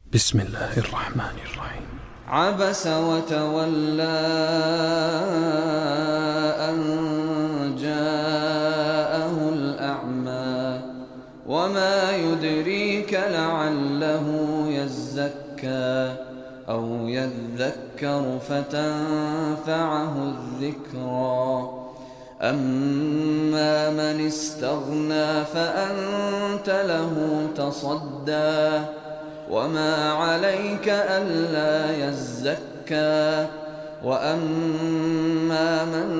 بسم الله الرحمن الرحيم. عبس وتولى أن جاءه الأعمى وما يدريك لعله يزكى أو يذكر فتنفعه الذكرى أما من استغنى فأنت له تصدى وما عليك ألا يزكى وأما من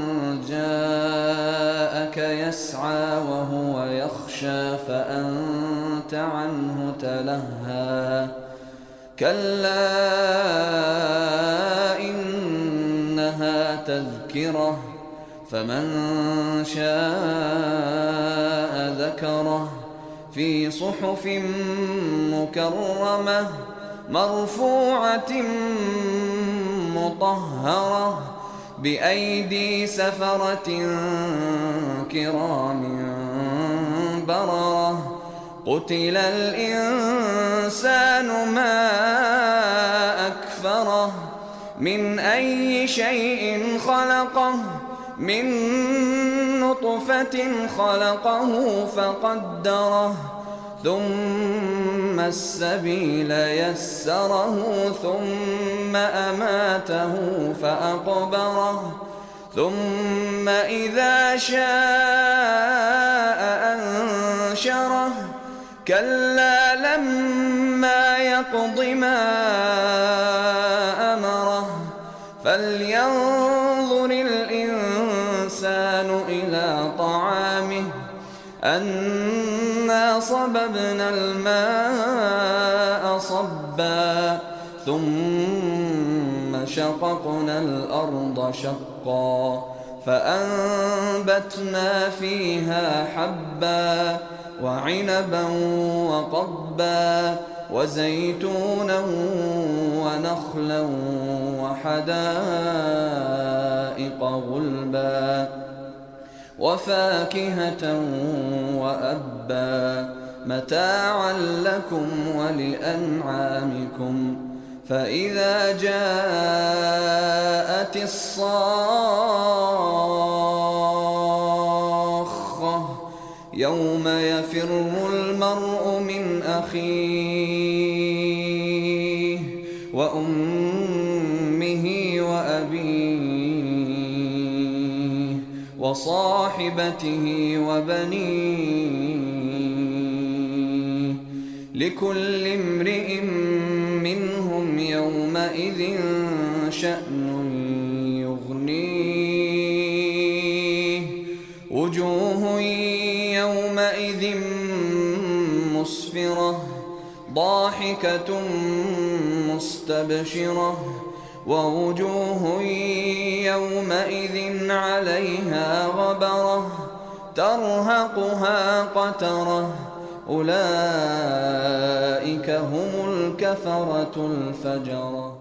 جاءك يسعى وهو يخشى فأنت عنه تلهى كلا إنها تذكرة فمن شاء ذكره في صحف مكرمة مرفوعة مطهرة بأيدي سفرة كرام بررة قتل الإنسان ما أكفره من أي شيء خلقه من نطفة خلقه فقدره ثم السبيل يسره ثم أماته فأقبره ثم إذا شاء أنشره كلا لما يقض ما أمره فلينظر الإنسان إلى طعامه أنا صببنا الماء صبا ثم شققنا الأرض شقا فأنبتنا فيها حبا وعنبا وقضبا وزيتونا ونخلا وحدائق غلبا وفاكهة وأبا متاعا لكم ولأنعامكم فإذا جاءت الصاخة يوم يفر المرء من أخيه وأمه وأبيه وصاحبته وبنيه لكل امرئ منهم يومئذ شأن يغنيه وجوه يومئذ مسفرة ضاحكة مستبشرة ووجوه يومئذ عليها غبرة ترهقها قترة أولئك هم الكفرة الفجرة.